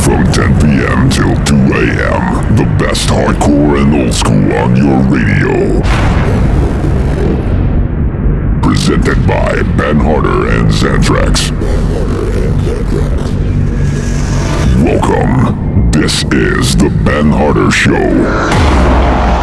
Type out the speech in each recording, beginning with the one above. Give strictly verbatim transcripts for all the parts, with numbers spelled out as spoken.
From ten p.m. till two a.m. The best hardcore and old school on your radio. Presented by Ben Harder and Xantrax. Welcome. This is the Ben Harder Show.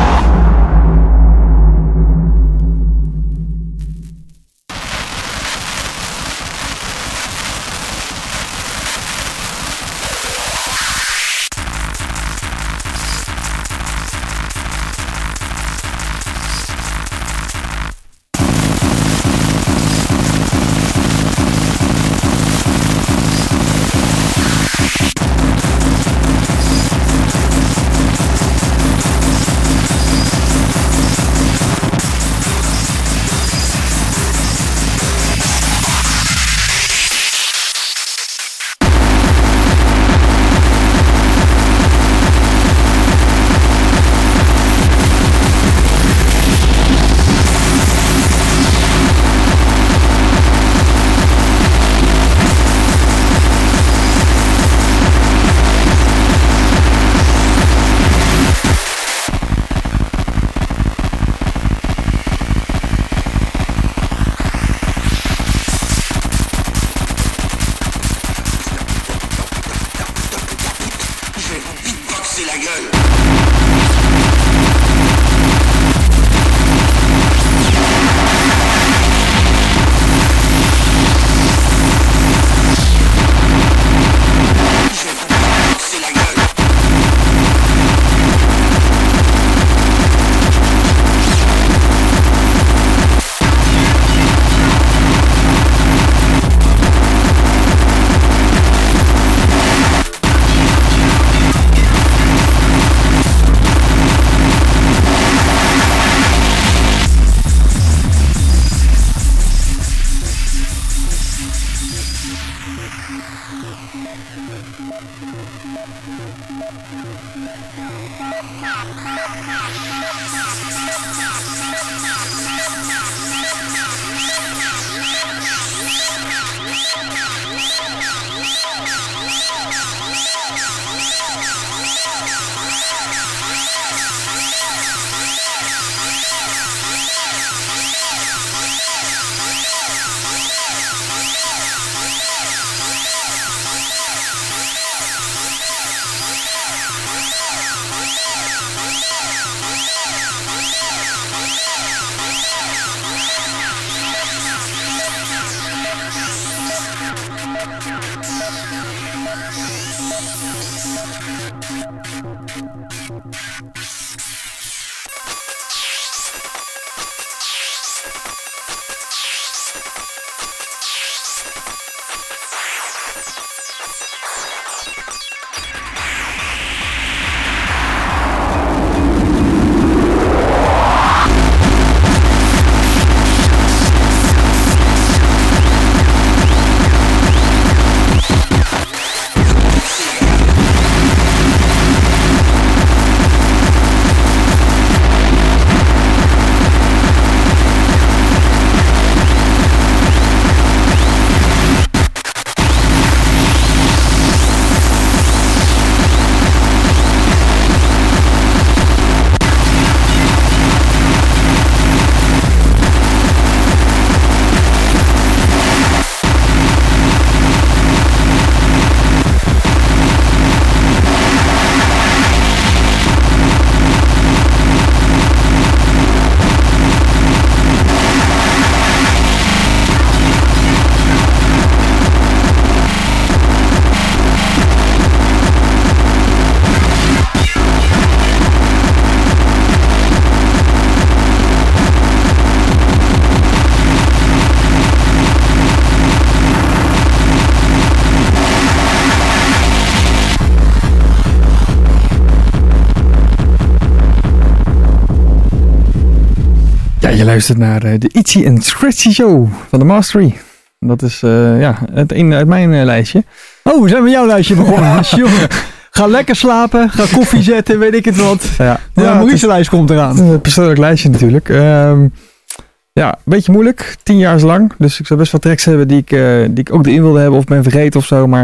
Je luistert naar uh, de Itchy and Scratchy Show van de Mastery. Dat is uh, ja, het een uit mijn uh, lijstje. Oh, we zijn met jouw lijstje begonnen. Jongen, ga lekker slapen, ga koffie zetten, weet ik het wat. Ja, ja, ja Maurice's lijst komt eraan. Een persoonlijk lijstje natuurlijk. Um, ja, een beetje moeilijk. Tien jaar is lang. Dus ik zou best wel tracks hebben die ik, uh, die ik ook erin wilde hebben of ben vergeten of zo. Maar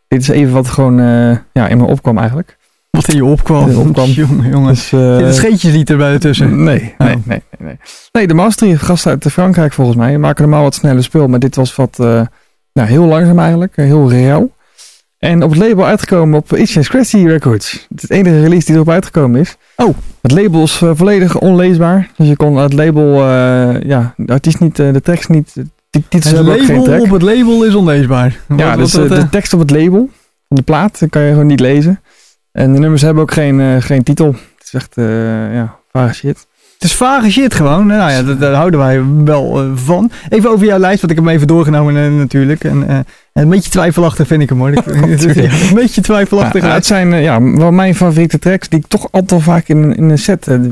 dit is even wat gewoon uh, ja, in me opkwam eigenlijk. Wat in je opkwam? In opkwam. Jongen, jongens. Dus, uh, Zit een scheetjeslied erbij ertussen? Nee, nee, oh. nee, nee, nee. Nee, de Mastery, gast uit Frankrijk volgens mij. Maken normaal wat sneller spul, maar dit was wat uh, nou, heel langzaam eigenlijk. Heel reëel. En op het label uitgekomen op Itchy and Scratchy Records. Het is de enige release die erop uitgekomen is. Oh. Het label is uh, volledig onleesbaar. Dus je kon het label, uh, ja, het is niet, uh, de tekst niet, de titels hebben ook geen track. Op het label is onleesbaar. Ja, wat, dus wat, uh, de tekst op het label van de plaat kan je gewoon niet lezen. En de nummers hebben ook geen, uh, geen titel. Het is echt, uh, ja, vage shit. Het is vage shit gewoon. Nou ja, daar, daar houden wij wel uh, van. Even over jouw lijst, want ik heb hem even doorgenomen uh, natuurlijk. En, uh, een beetje twijfelachtig vind ik hem hoor. Ik, ja, een beetje twijfelachtig. Ja, het zijn uh, ja, wel mijn favoriete tracks die ik toch altijd vaak in, in een set uh,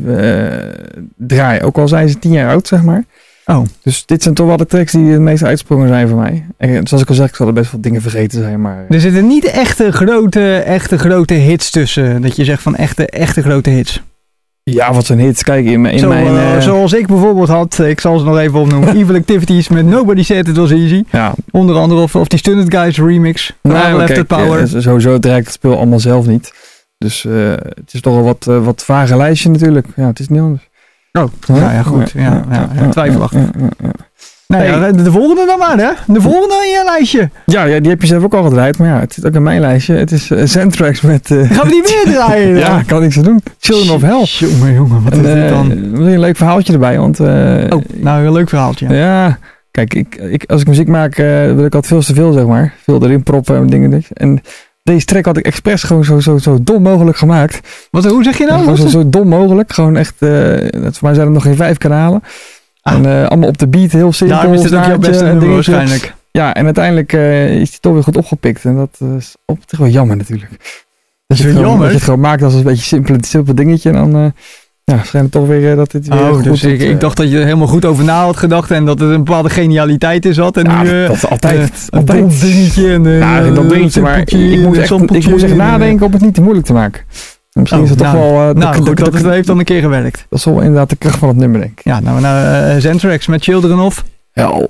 draai. Ook al zijn ze tien jaar oud, zeg maar. Oh. Dus dit zijn toch wel de tracks die het meest uitsprongen zijn voor mij. En zoals ik al zeg, ik zal er best wel dingen vergeten zijn. Maar... Er zitten niet echte grote, echte grote hits tussen. Dat je zegt van echte, echte grote hits. Ja, wat zijn hits. Kijk, in, in Zo, mijn... Uh, uh, zoals ik bijvoorbeeld had, ik zal ze nog even opnoemen. Evil Activities met Nobody Said It Was Easy. Ja. Onder andere of, of die Stunned Guys remix. Nee, Left It Power. Uh, sowieso draai ik het speel allemaal zelf niet. Dus uh, het is toch wel wat, uh, wat vage lijstje natuurlijk. Ja, het is niet anders. Oh, huh? ja, ja, goed. Ja, ja, ja, ja, twijfelachtig. Ja, ja, ja. Nou ja, hey. de volgende dan maar, hè? De volgende in je lijstje. Ja, ja, die heb je zelf ook al gedraaid. Maar ja, het zit ook in mijn lijstje. Het is uh, Zentrax met... Uh, Gaan we die weer draaien? Ja, kan niks aan doen. Children of Hell. Jongen, jongen, wat en, is dit dan? Uh, een leuk verhaaltje erbij, want... Uh, oh, nou, een leuk verhaaltje. Ja, kijk, ik, ik, als ik muziek maak, uh, wil ik altijd veel te veel, zeg maar. Veel erin proppen en dingen. En deze track had ik expres gewoon zo, zo, zo dom mogelijk gemaakt. Wat, hoe zeg je nou? Ja, zo, zo dom mogelijk. Gewoon echt... Uh, voor mij zijn er nog geen vijf kanalen. Ah. En uh, allemaal op de beat, heel simpel. Daarom is het ook jouw beste nummer waarschijnlijk. Ja, en uiteindelijk uh, is die toch weer goed opgepikt. En dat uh, is op zich wel jammer natuurlijk. Dat is wel jammer? Dat je het gewoon maakt als een beetje simpel, simpel dingetje. En dan uh, ja, schijnt het toch weer uh, dat dit weer oh, goed dus is. Ik, uh, ik dacht dat je er helemaal goed over na had gedacht. En dat het een bepaalde genialiteit is had. En ja, nu, uh, dat is altijd. Uh, altijd. Een dingetje. En, uh, ja, dat dingetje. Maar ik, ik moest echt, ik moest echt nadenken om het niet te moeilijk te maken. Misschien oh, is het nou, toch wel... Uh, nou de, goed, de, de, dat de, heeft dan een keer gewerkt. Dat is wel inderdaad de kracht van het nummer, denk ik. Ja, nou naar uh, Zentrax met Children of Hell.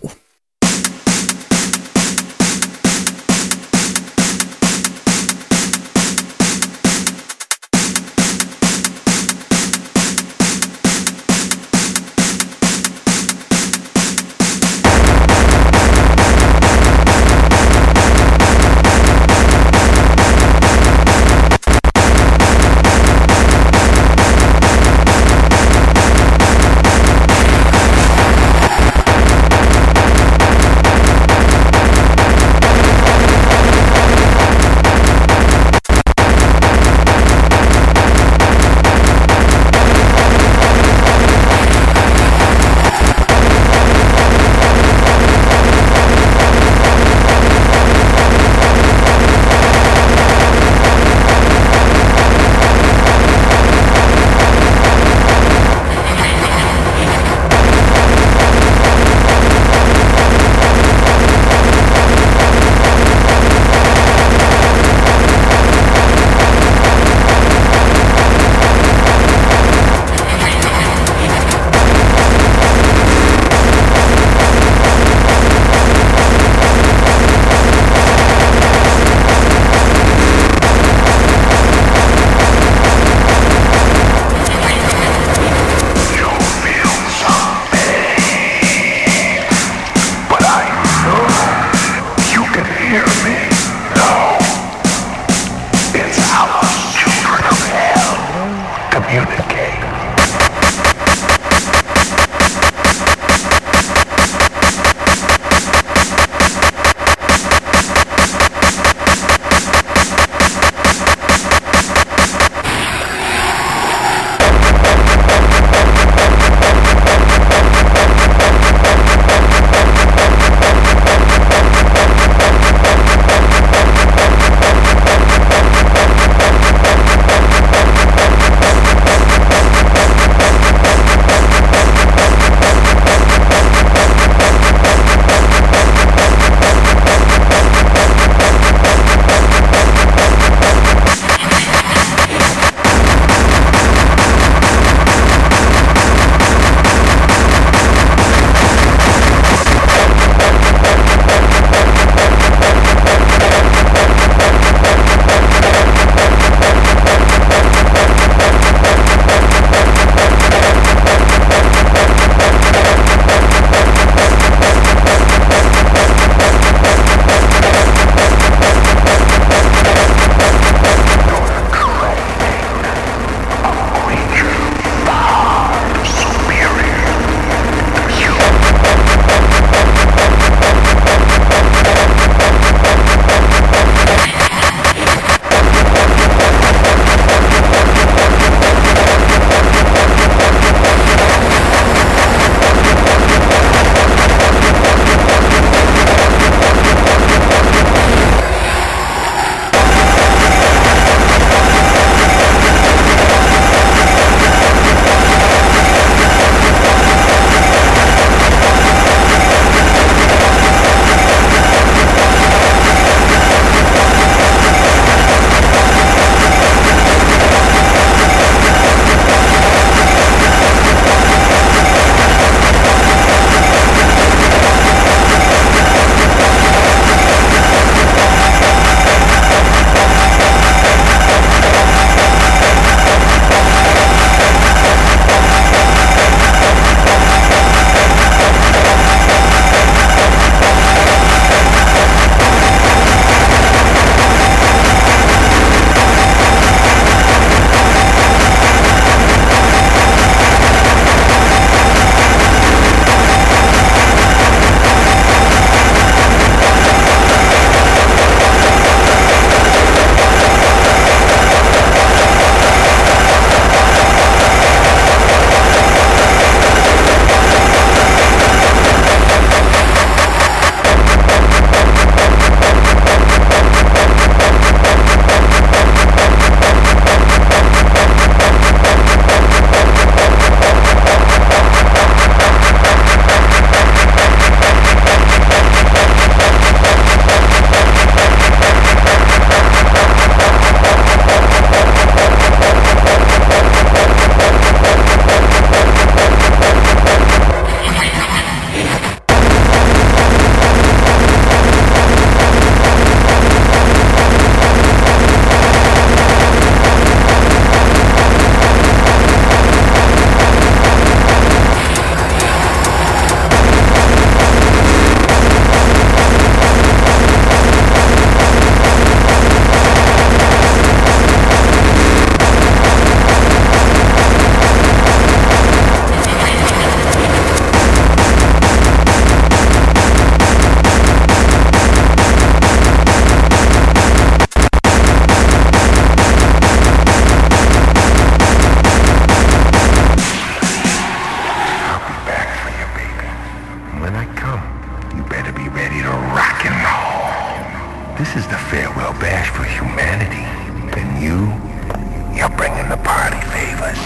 This is the farewell bash for humanity. And you, you're bringing the party favors.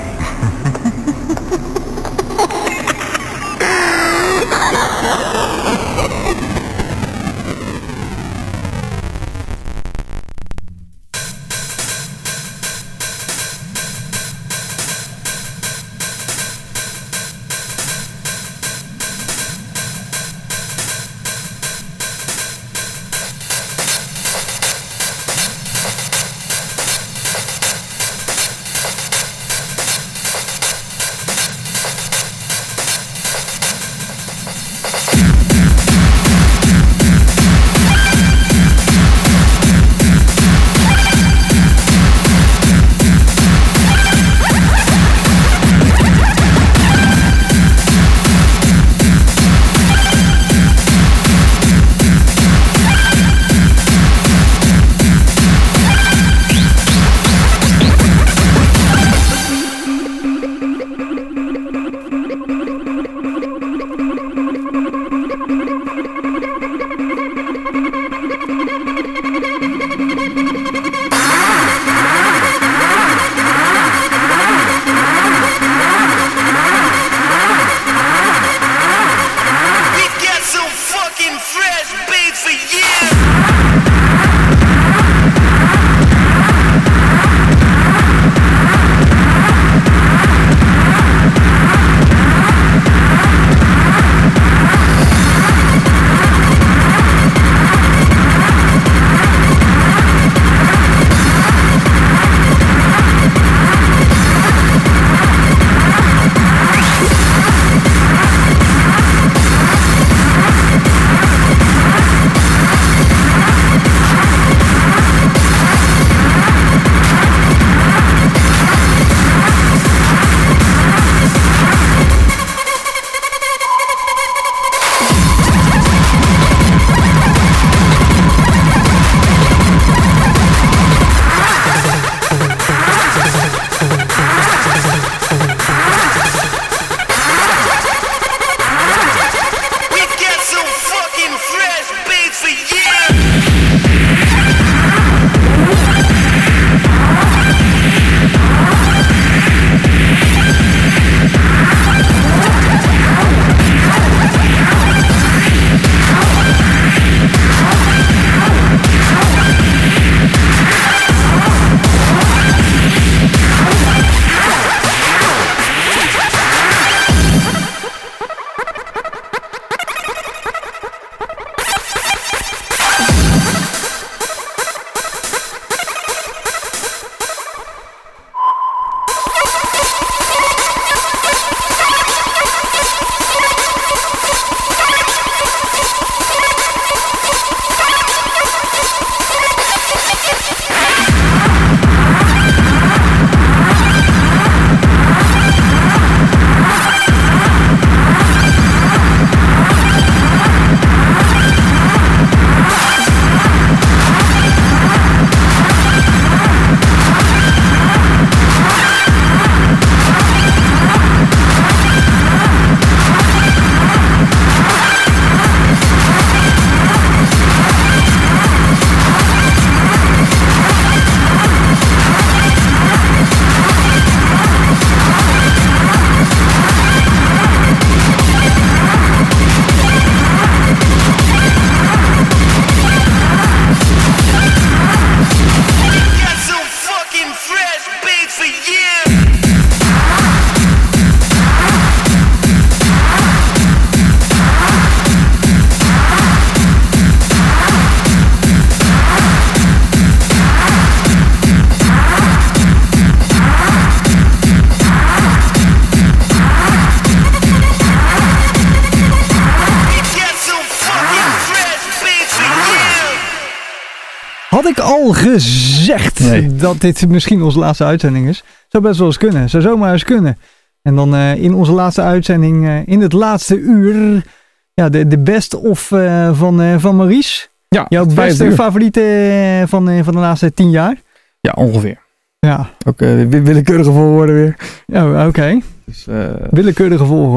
Had ik al gezegd nee. dat dit misschien onze laatste uitzending is? Zou best wel eens kunnen. Zou zomaar eens kunnen. En dan uh, in onze laatste uitzending, uh, in het laatste uur, ja, de, de best of uh, van, uh, van Maurice. Ja, jouw beste favoriete uh, van, uh, van de laatste tien jaar? Ja, ongeveer. Ja. Ook uh, willekeurige volgorde weer. Oh, oké. Okay. Dus, uh, willekeurige volgorde.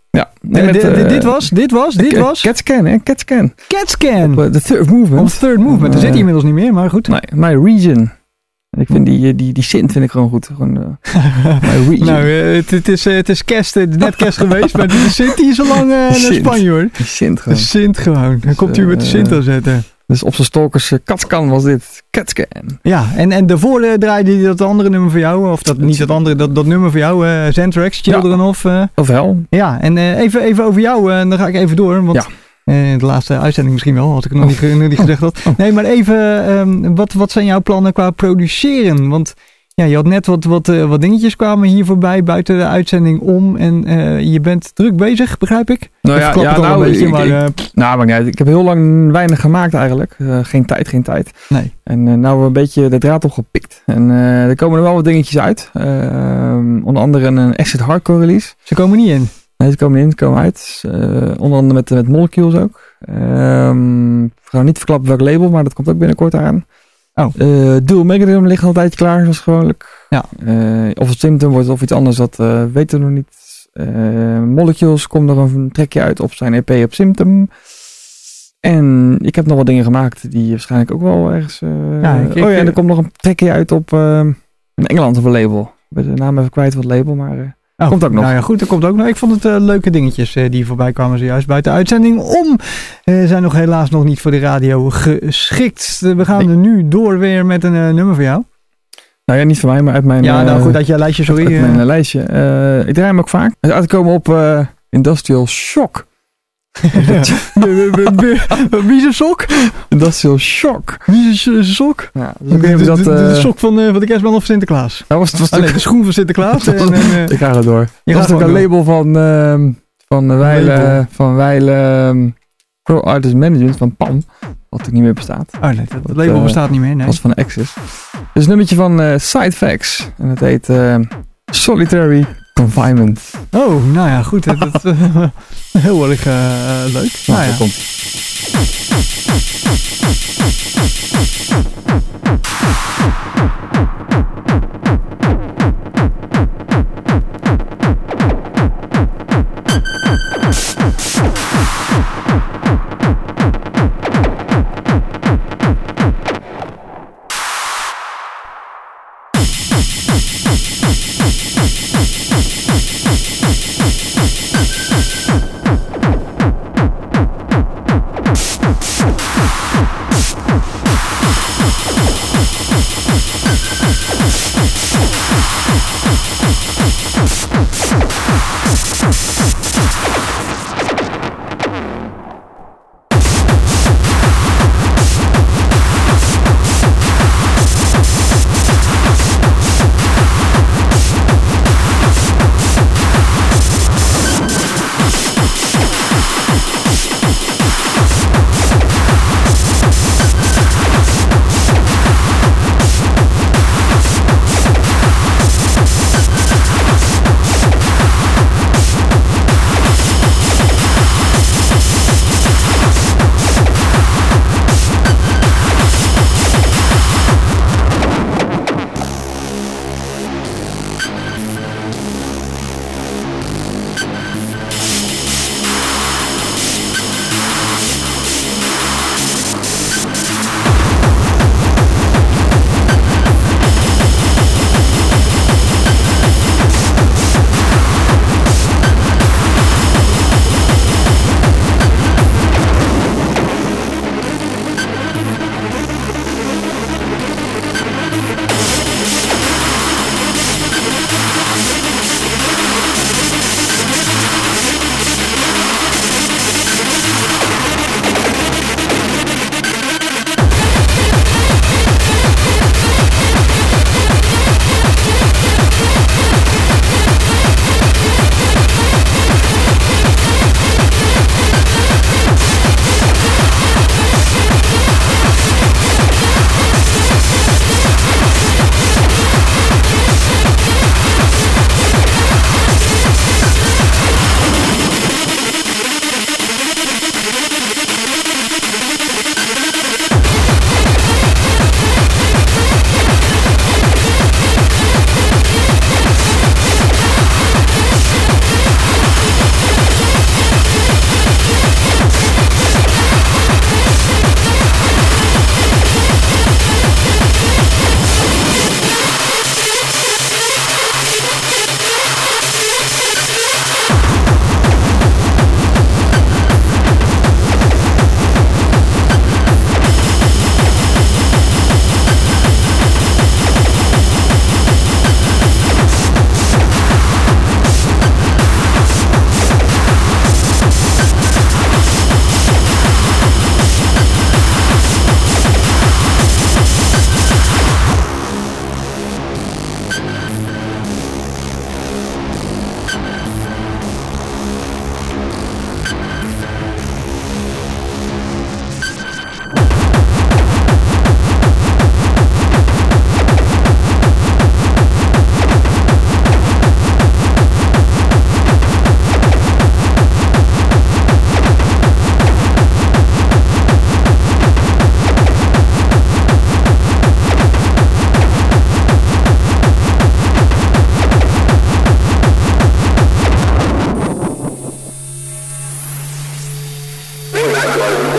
Ja. Nee, met, dit, uh, dit was, dit was, dit was... CatScan, hè? CatScan. CatScan. Op uh, The Third Movement. Op Third Movement. Uh, Daar zit hij inmiddels niet meer, maar goed. Nee, My Region. Ik vind die, die, die synth vind ik gewoon goed. Gewoon, uh, My Region. Nou, uh, het, het, is, uh, het is kerst, het is net kerst geweest, maar die synth die is al lang uh, naar Spanje, hoor. Die synth gewoon. De synth gewoon. Dan komt u met de synth aan zetten. Dus op zijn stalkers uh, CatScan was dit. CatScan. Ja, en, en daarvoor uh, draaide hij dat andere nummer voor jou. Of dat, niet dat andere, dat, dat nummer voor jou. Uh, Xanthrax, Children ja. of... Uh, of Hell. Ja, en uh, even, even over jou. Uh, dan ga ik even door. Want ja. uh, de laatste uitzending misschien wel. Had ik nog, oh. niet, nog niet gezegd had. Nee, maar even. Um, wat, wat zijn jouw plannen qua produceren? Want... Ja, je had net wat, wat, uh, wat dingetjes kwamen hier voorbij buiten de uitzending om. En uh, je bent druk bezig, begrijp ik? Nou ja, ja nou, een beetje, ik, maar, uh, ik, nou, maar nee, ik heb heel lang weinig gemaakt eigenlijk. Uh, geen tijd, geen tijd. Nee. En uh, nou een beetje de draad opgepikt. En uh, er komen er wel wat dingetjes uit. Uh, onder andere een Acid Hardcore release. Ze komen niet in? Nee, ze komen niet in, ze komen uit. Uh, onder andere met, met Molecules ook. Um, ik ga niet verklappen welk label, maar dat komt ook binnenkort aan. Oh. Uh, Dual Megadrum ligt al een tijdje klaar, zoals gewoonlijk. Ja. Uh, of het Symptom wordt of iets anders, dat uh, weten we nog niet. Uh, Molecules komt nog een trekje uit op zijn E P op Symptom. En ik heb nog wat dingen gemaakt die waarschijnlijk ook wel ergens... Uh, ja, ik, oh ja, en er komt nog een trekje uit op uh, in Engeland op een label. Ik ben de naam even kwijt van het label, maar... Uh, Oh, komt ook nog. Nou ja, goed, er komt ook nog. Ik vond het uh, leuke dingetjes uh, die voorbij kwamen zojuist buiten uitzending om. Uh, zijn nog helaas nog niet voor de radio geschikt. Uh, we gaan nee. er nu door weer met een uh, nummer voor jou. Nou ja, niet van mij, maar uit mijn... Ja, nou uh, goed, uit jouw lijstje, sorry. Uit mijn uh, lijstje. Uh, ik draai hem ook vaak. Het uitkomen op uh, Industrial Shock. Wie is een sok? Industrial Shock. Wie is een sok? Ja, dus ik weet de, dat, uh... de, de sok van, uh, van de kerstman of Sinterklaas? Dat was, was ah, nee, de schoen van Sinterklaas. en, en, uh... ik ga er door. Je dat was ook een door. label van uh, van Weile van Weile uh, Pro Artist Management van P A M. Wat ook niet meer bestaat. Oh nee, dat, dat label uh, bestaat niet meer. Nee. Was van Access. Dus een nummertje van uh, Side Facts. En het heet uh, Solitary Confinement. Oh, nou ja, goed. Dat is uh, heel erg uh, leuk. Nou, nou ja. Komt.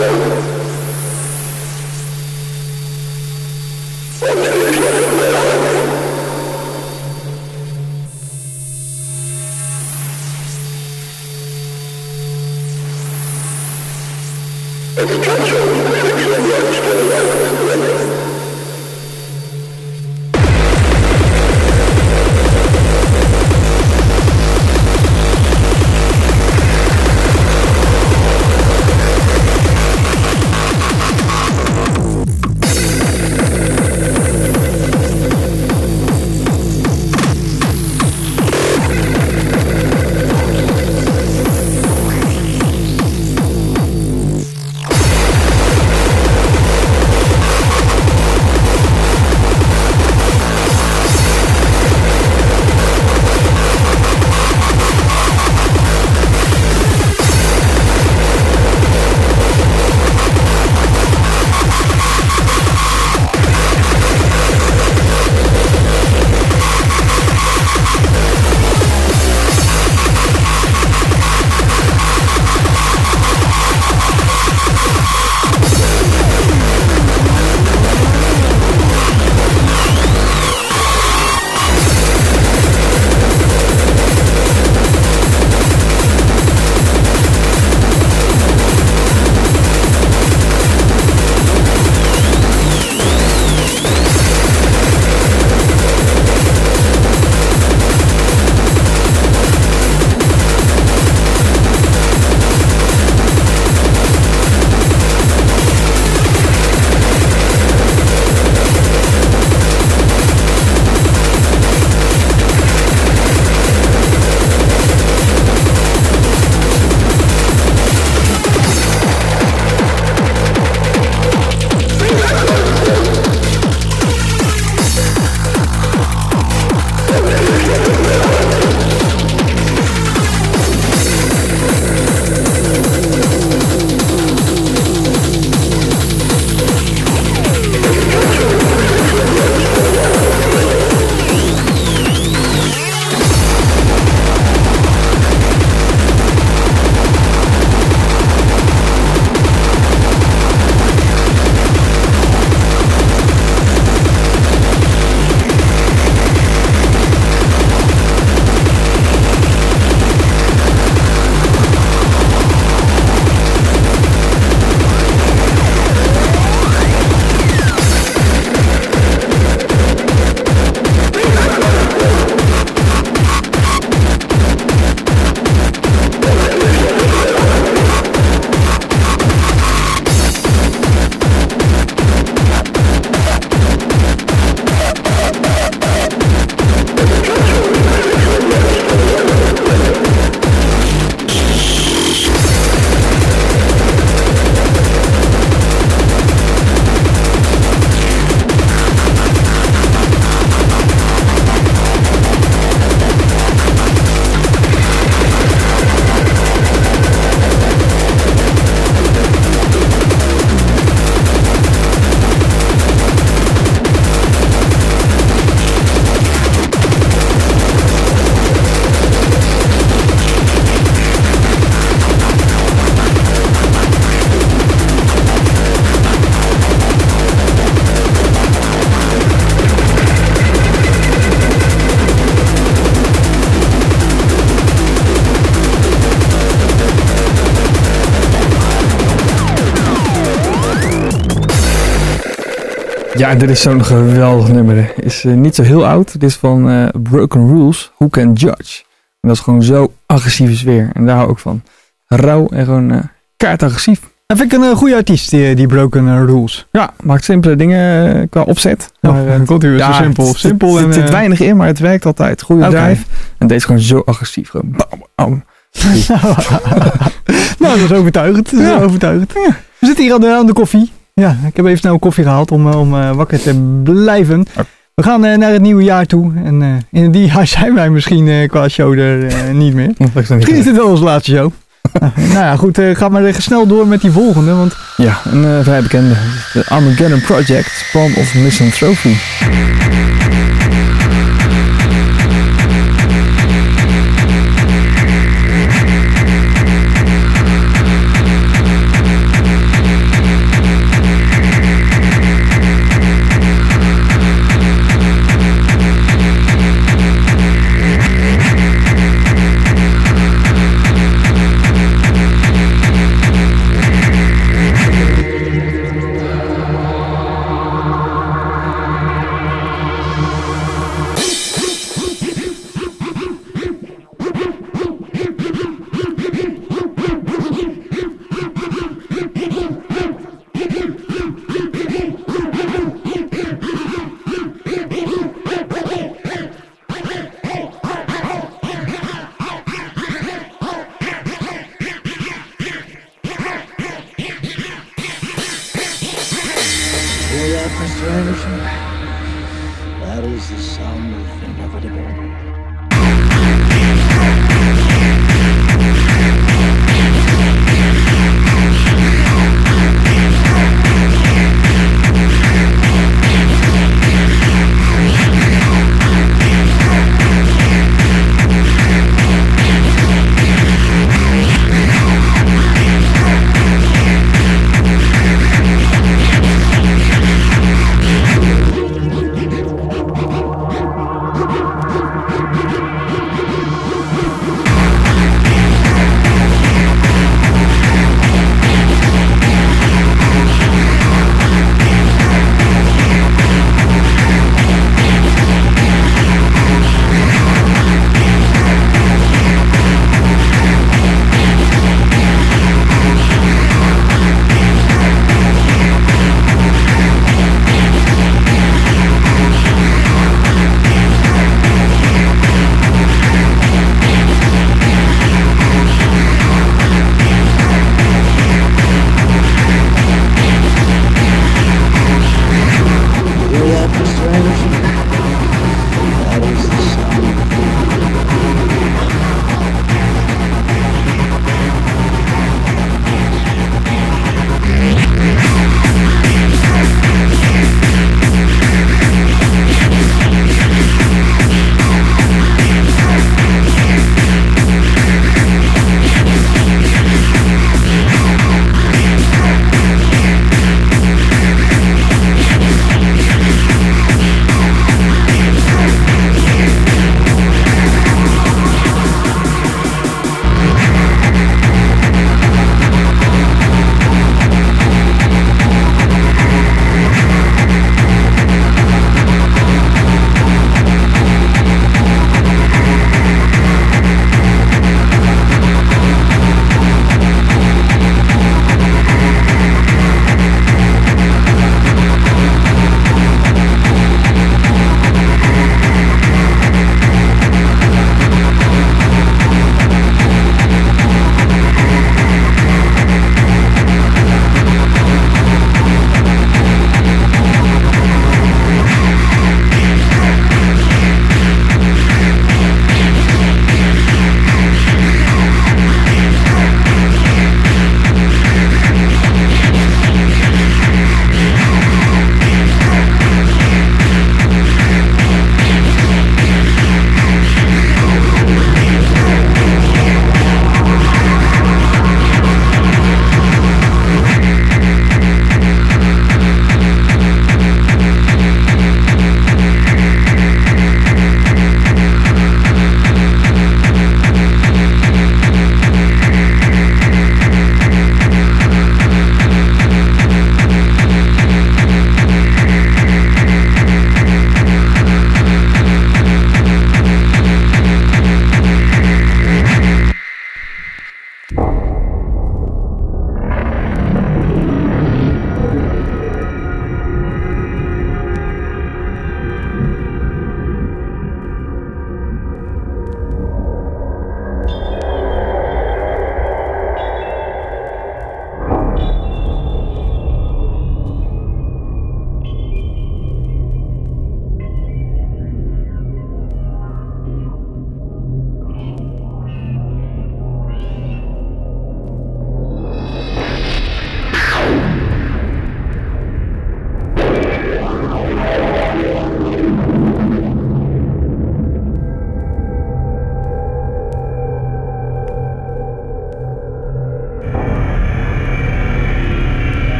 Ja, dit is zo'n geweldig nummer. Is uh, niet zo heel oud. Dit is van uh, Broken Rules, Who Can Judge. En dat is gewoon zo agressieve sfeer. En daar hou ik van. Rauw en gewoon uh, kaartagressief. Dat vind ik een uh, goede artiest, die, die Broken uh, Rules. Ja, maakt simpele dingen uh, qua opzet. Ja, maar, uh, dan komt hij weer ja, zo simpel. Het, simpel het, en, het zit uh, weinig in, maar het werkt altijd. Goede okay. drive. En deze is gewoon zo agressief. Gewoon bam, bam. Nou, dat is overtuigend. Dat is Ja. overtuigend. Ja. We zitten hier aan de, aan de koffie. Ja, ik heb even snel koffie gehaald om, om uh, wakker te blijven. We gaan uh, naar het nieuwe jaar toe. En uh, in die jaar zijn wij misschien uh, qua show er uh, niet meer. Misschien is dit wel onze laatste show. uh, nou ja, goed. Uh, ga maar even snel door met die volgende. Want... Ja, een uh, vrij bekende. De Armageddon Project, Palm of Misanthropy. hear that, Mister Anderson? That is the sound of inevitable.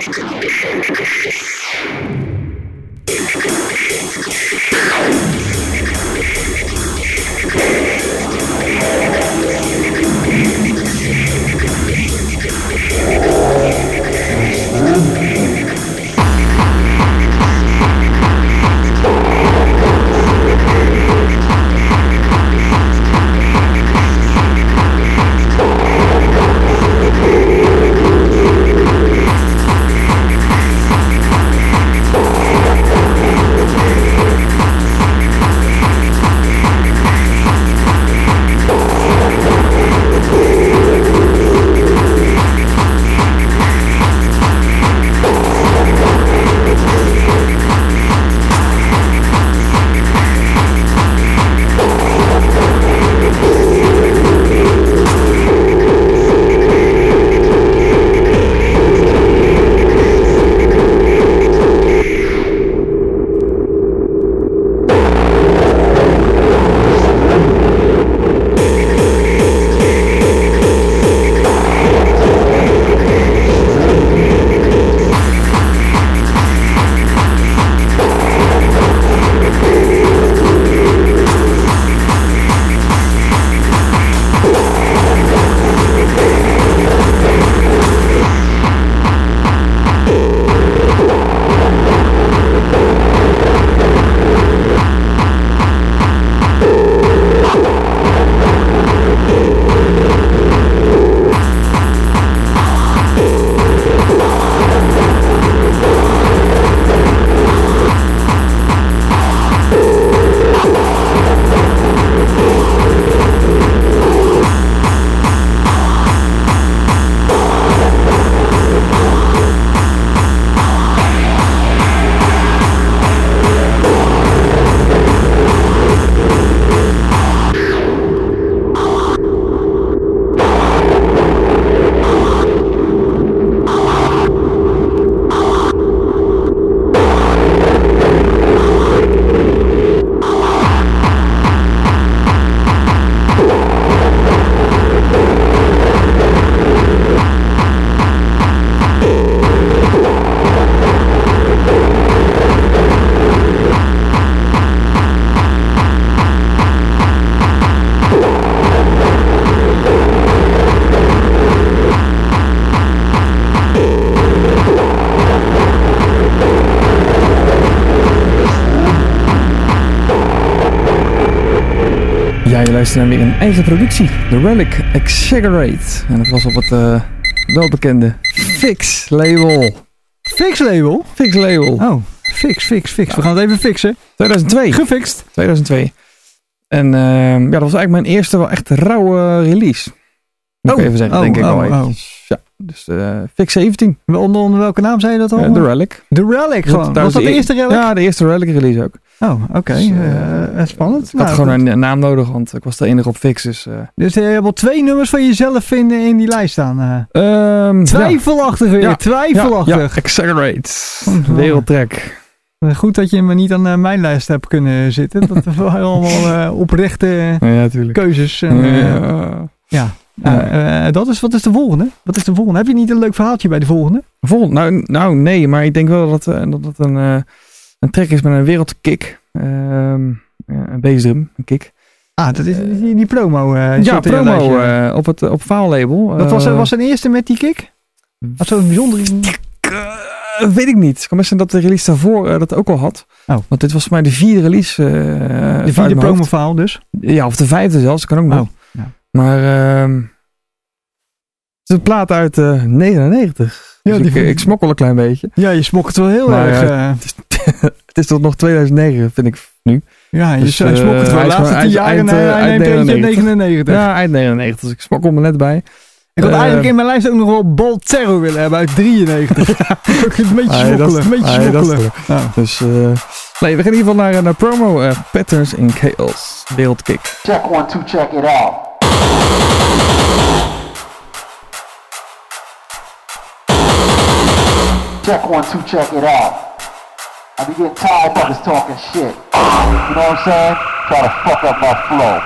Ja, je luistert naar weer een eigen productie. The Relic Exaggerate. En dat was op het uh, welbekende Fix label. Fix label? Fix label. Oh, fix, fix, fix. We gaan het even fixen. tweeduizend twee. Gefixt. tweeduizend twee. En uh, ja, dat was eigenlijk mijn eerste wel echt rauwe release. Moet oh, ik even zeggen, oh, denk ik oh, wel. oh. Ja, dus uh, Fix zeventien. Onder, onder welke naam zei je dat al? Uh, The Relic. The Relic gewoon. Was dat de eerste Relic? Ja, de eerste Relic release ook. Oh, oké. Okay. Dus, uh, uh, spannend. Ik had nou, gewoon goed. een naam nodig, want ik was de enige op Fix. Dus, uh... dus je hebt wel twee nummers van jezelf vinden in die lijst staan. Uh. Um, twijfelachtig weer, ja. twijfelachtig. Ja, ja. Exaggerate. Wereldtrek. Goed dat je me niet aan uh, mijn lijst hebt kunnen zitten. Dat waren allemaal uh, oprechte ja, keuzes. En, uh, ja. ja. Uh, uh, dat is, wat is de volgende? Wat is de volgende? Heb je niet een leuk verhaaltje bij de volgende? Vol, nou, nou, nee, maar ik denk wel dat uh, dat het een, uh, een track is met een wereldkick. Um, ja, een bassdrum, een kick. Ah, dat is die, die promo. Uh, ja, promo uh, op het op faallabel. Dat was, uh, was een eerste met die kick? Was zo'n bijzondere... Uh, weet ik niet. Het kan best zijn dat de release daarvoor uh, dat ook al had. Oh. Want dit was voor mij de vierde release. Uh, de vierde promo-faal dus? Ja, of de vijfde zelfs. Dat kan ook nog. Oh. Ja. Maar uh, het is een plaat uit uh, negenennegentig. Ja, dus ik, ik smokkel een klein beetje. Ja, je smokkelt wel heel maar, erg. Uh, het, is, het is tot nog tweeduizend negen, vind ik nu. Ja, je dus, uh, smokkelt wel de laatste tien jaar en hij neemt eentje negenennegentig. Ja, eind negenennegentig. Dus ik smokkel me net bij. Ik had uh, eigenlijk in mijn lijst ook nog wel Bolterro willen hebben uit drieënnegentig. Ook een beetje ah, smokkelen. Een beetje ah, smokkelen. Ja. Dus, uh, nee, we gaan in ieder geval naar, naar promo. Uh, Patterns in Chaos. Wereldkick. Check one, two, check it out. Check one, two, check it out. I be getting tired of niggas talking shit. You know what I'm saying? Try to fuck up my flow.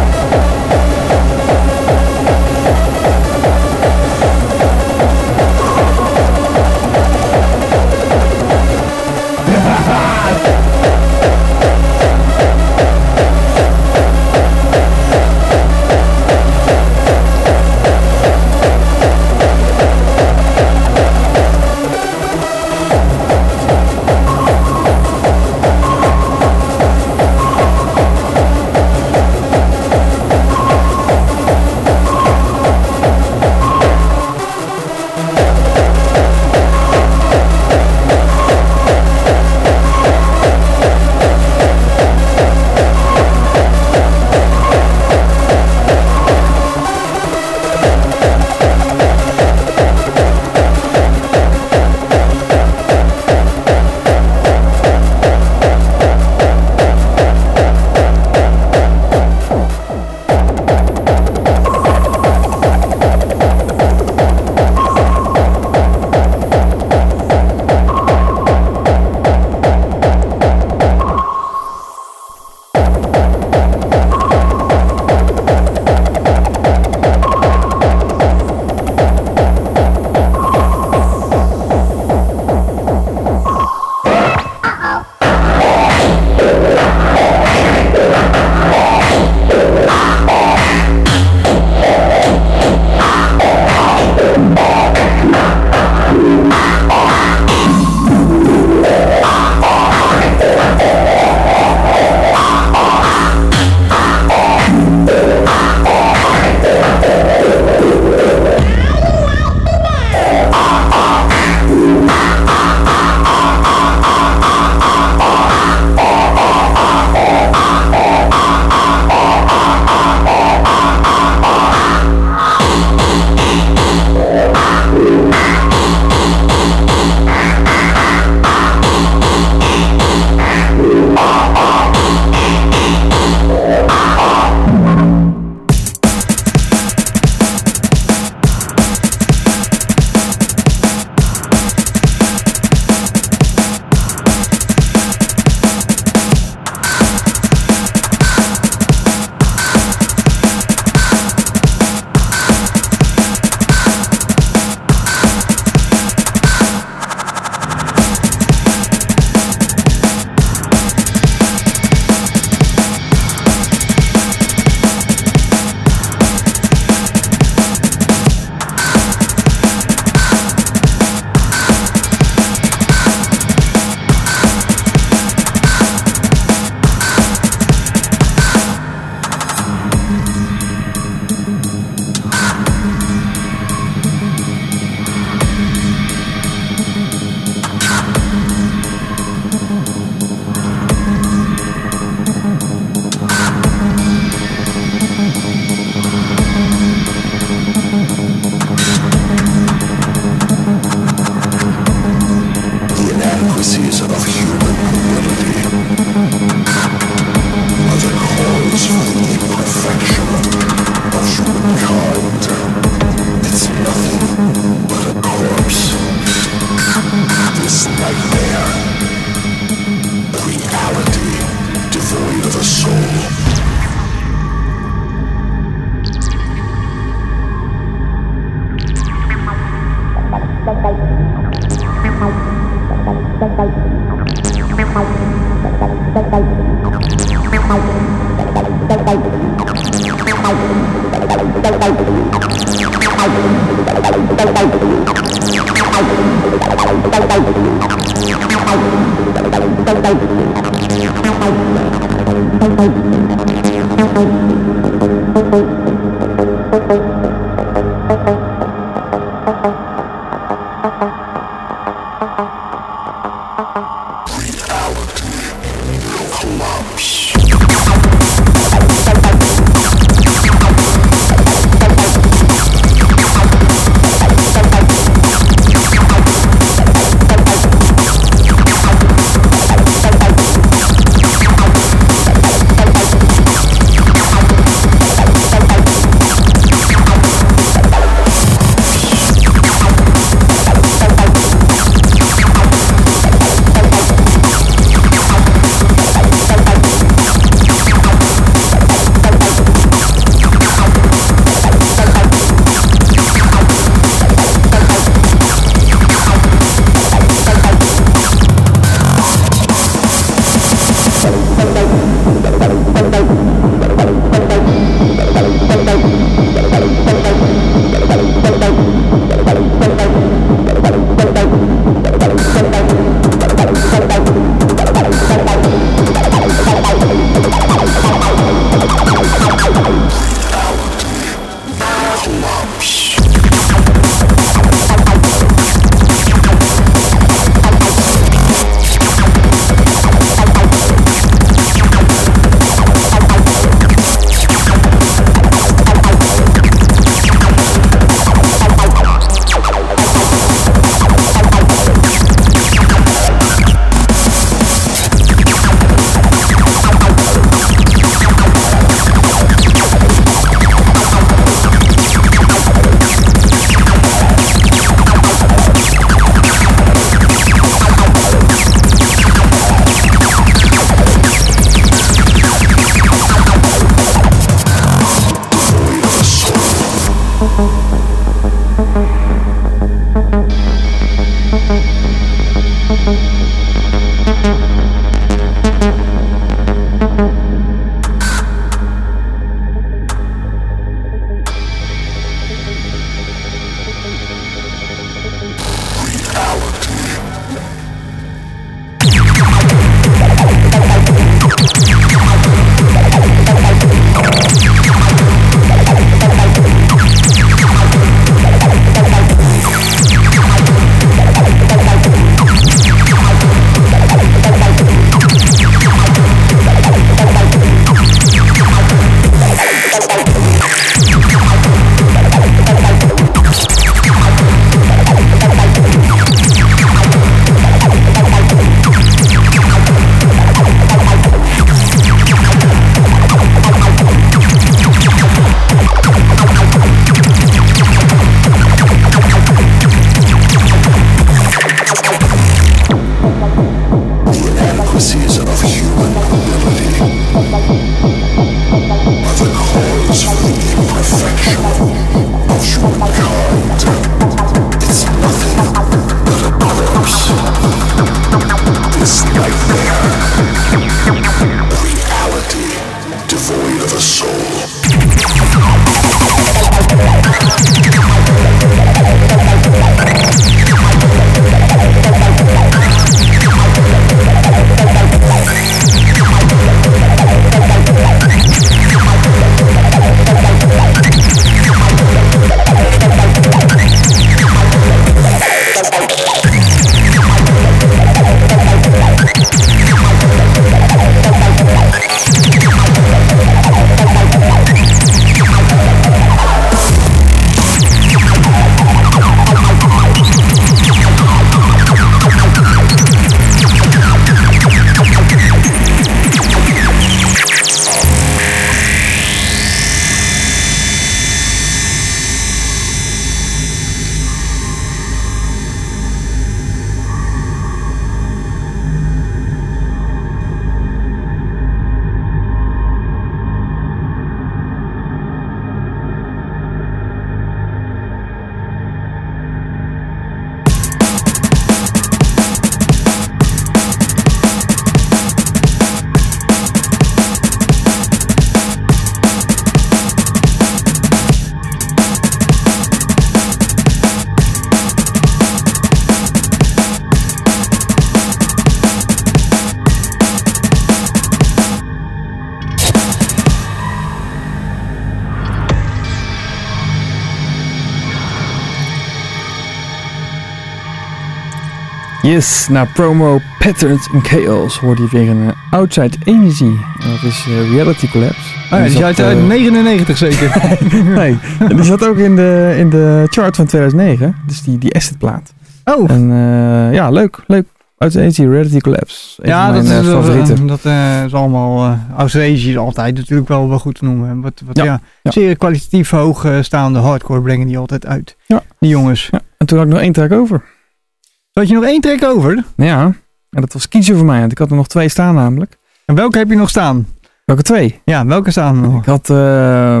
Yes, na promo Patterns and Chaos hoorde je weer een uh, Outside Energy. En dat is uh, Reality Collapse. Oh ja, die is uit uh, negenennegentig zeker. Nee, die zat ook in de, in de chart van tweeduizend negen. Dus die, die Acid plaat. Oh. En uh, ja, leuk. Leuk. Outside Energy, Reality Collapse. Een ja, van mijn dat, is, uh, favorieten. Uh, dat uh, is allemaal... Uh, Outside Energy is altijd natuurlijk wel, wel goed te noemen. Wat, wat, ja, ja, ja. Zeer kwalitatief hoog uh, staande hardcore brengen die altijd uit. Ja. Die jongens. Ja. En toen had ik nog één track over. Had je nog één track over? Ja, en dat was kiezen voor mij. Want ik had er nog twee staan namelijk. En welke heb je nog staan? Welke twee? Ja, welke staan er nog? Ik had, uh,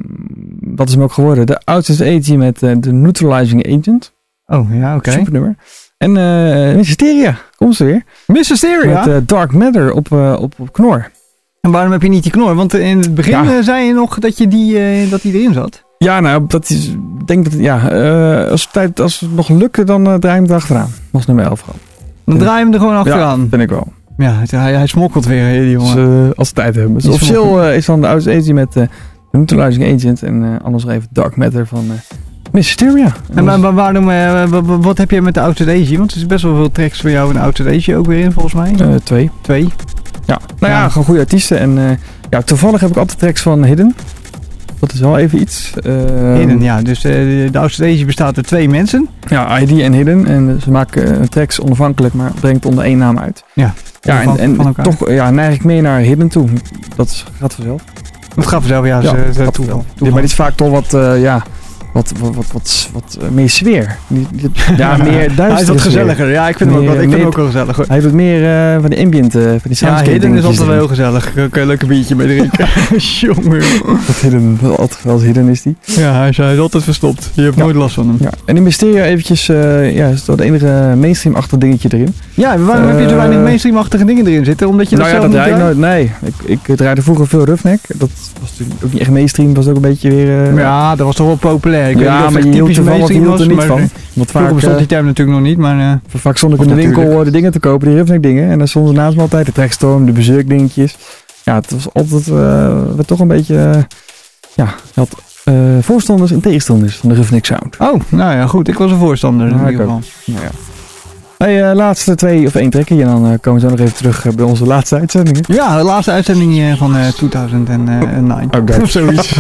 dat is hem ook geworden, de Outside Energy met uh, de Neutralizing Agent. Oh, ja, oké. Okay. Super nummer. En uh, Mysteria, komt ze weer. Mysteria? Met uh, Dark Matter op, uh, op, op Knor. En waarom heb je niet die Knor? Want in het begin ja. uh, zei je nog dat, je die, uh, dat die erin zat. Ja, nou, dat is, ik denk dat, ja, uh, als, het, als het nog lukt, dan uh, draai je hem erachteraan. Dat was nummer elf gewoon. Dan draai je hem er gewoon achteraan? Ja, ben ik wel. Ja, hij, hij smokkelt weer, die jongen. Dus, uh, als we tijd hebben. Dus officieel uh, is dan de Outside Energy met uh, de Neutralizing Agent en uh, anders nog even Dark Matter van... Uh, Mysteria. En maar, maar waarom, uh, wat heb je met de Outside Energy? Want er is best wel veel tracks voor jou en de Outside Energy ook weer in, volgens mij. Uh, twee. Twee? Ja, nou ja, ja gewoon goede artiesten. En uh, ja, toevallig heb ik altijd tracks van Hidden. Dat is wel even iets. Uh, Hidden, ja. Dus uh, de Outside Energy bestaat uit twee mensen. Ja, I D en Hidden. En ze maken uh, tracks onafhankelijk, maar brengt onder één naam uit. Ja, ja en, van, en van toch ja, neig ik meer naar Hidden toe. Dat gaat vanzelf. Dat gaat vanzelf, ja. ja ze, ze gaat vanzelf. Ja, maar dit is vaak toch wat... Uh, ja, Wat, wat, wat, wat, wat uh, meer sfeer. Ja, meer duister. Hij is wat gezelliger. Ja, ik vind hem ook, wat, ik vind hem ook wel gezellig. Hoor. Hij heeft wat meer uh, van die ambient, uh, van die soundscape. Ja, Hidden is altijd wel heel gezellig. Kun je een leuk biertje mee drinken. Jongen. Wat Hidden, altijd wel Hidden is die. Ja, hij is, hij is altijd verstopt. Je hebt ja. nooit last van hem. Ja. En in Mysteria eventjes, uh, ja, is dat het enige mainstream-achtige dingetje erin. Ja, waarom uh, heb je zo weinig mainstream-achtige dingen erin zitten? Omdat je nou dat ja, zelf dat draai ik nooit. Nee, ik, ik draaide vroeger veel Roughneck. Dat was natuurlijk ook niet echt mainstream. Was ook een beetje weer... Uh, ja, dat was toch wel populair. Ik ja, maar je hield ervan, wat hield er niet van. Want vaak bestond die term natuurlijk nog niet, maar... Uh, vaak stond ik in de winkel de dingen te kopen, die Roughneck dingen. En dan stonden ze naast me altijd de Trackstorm, de Berserk dingetjes. Ja, het was altijd uh, werd toch een beetje... Uh, ja, je had uh, voorstanders en tegenstanders van de Roughneck sound. Oh, nou ja, goed. Ik was een voorstander nou, in ieder geval. Nou ja. Hey, uh, laatste twee of één trekje en dan uh, komen we zo nog even terug uh, bij onze laatste uitzendingen. Ja, de laatste uitzending uh, van uh, tweeduizend negen. Oh, okay. Of zoiets.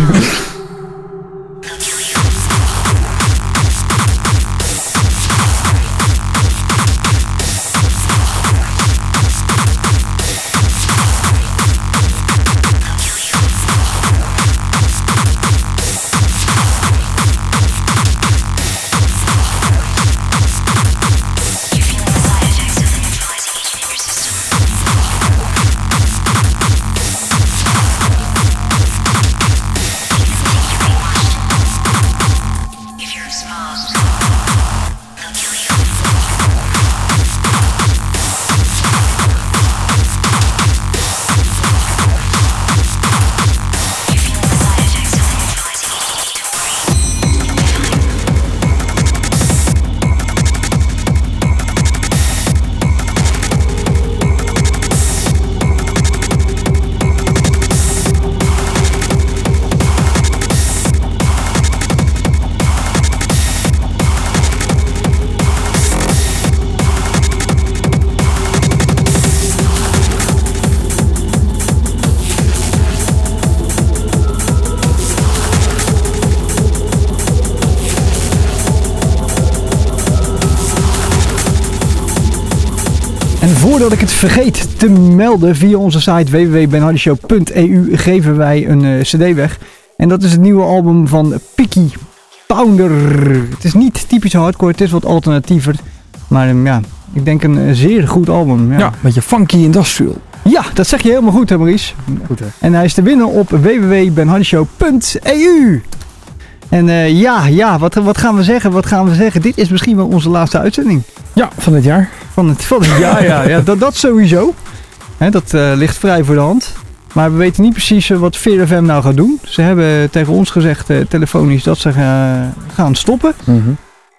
Voordat ik het vergeet te melden, via onze site w w w punt ben hardy show punt e u geven wij een uh, cd weg. En dat is het nieuwe album van Peaky Pounder. Het is niet typisch hardcore, het is wat alternatiever. Maar um, ja, ik denk een uh, zeer goed album. Ja, ja, een beetje funky industrial. Ja, dat zeg je helemaal goed, hè Maurice. Goed, hè. En hij is te winnen op w w w punt ben hardy show punt e u. En uh, ja, ja wat, wat gaan we zeggen? Wat gaan we zeggen? Dit is misschien wel onze laatste uitzending. Ja, van het jaar. Van het, van het jaar, ja. ja dat, dat sowieso. He, dat uh, ligt vrij voor de hand. Maar we weten niet precies uh, wat Fear F M nou gaat doen. Ze hebben tegen ons gezegd, uh, telefonisch, dat ze uh, gaan stoppen. Mm-hmm.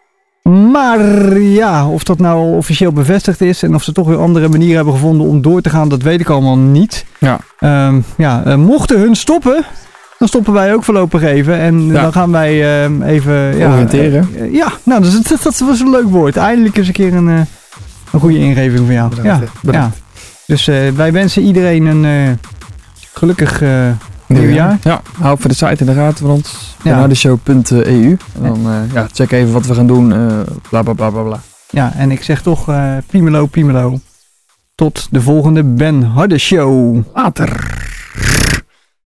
Maar ja, of dat nou officieel bevestigd is en of ze toch weer andere manieren hebben gevonden om door te gaan, dat weet ik allemaal niet. Ja. Um, ja, uh, mochten hun stoppen, dan stoppen wij ook voorlopig even. En ja. dan gaan wij uh, even... Ja, oriënteren. Uh, uh, ja, nou, dat, dat, dat was een leuk woord. Eindelijk eens een keer een... Uh, Een goede ingeving van jou. Bedankt, ja, bedankt. ja. Dus uh, wij wensen iedereen een uh, gelukkig uh, nieuwjaar. Ja, hou voor de site in de gaten van ons. Ja. benhardeshow punt e u. En dan uh, ja, check even wat we gaan doen. Uh, bla bla bla bla bla. Ja, en ik zeg toch uh, Piemelo, Piemelo. Tot de volgende Ben Harde Show. Later.